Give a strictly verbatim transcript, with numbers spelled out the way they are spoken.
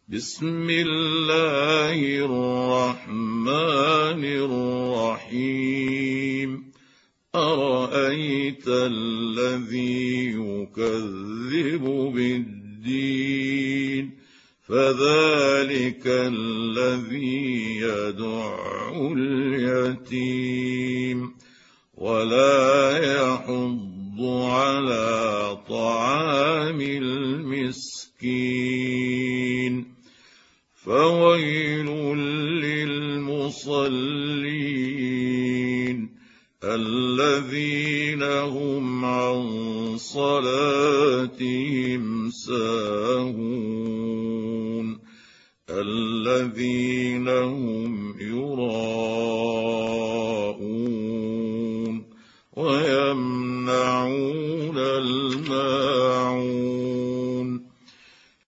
بسم الله الرحمن الرحيم أرأيت الذي يكذب بالدين فذلك الذي يدع اليتيم ولا يحض على طعام المسكين فويل للمصلين الذين هم عن صلاتهم ساهون الذين هم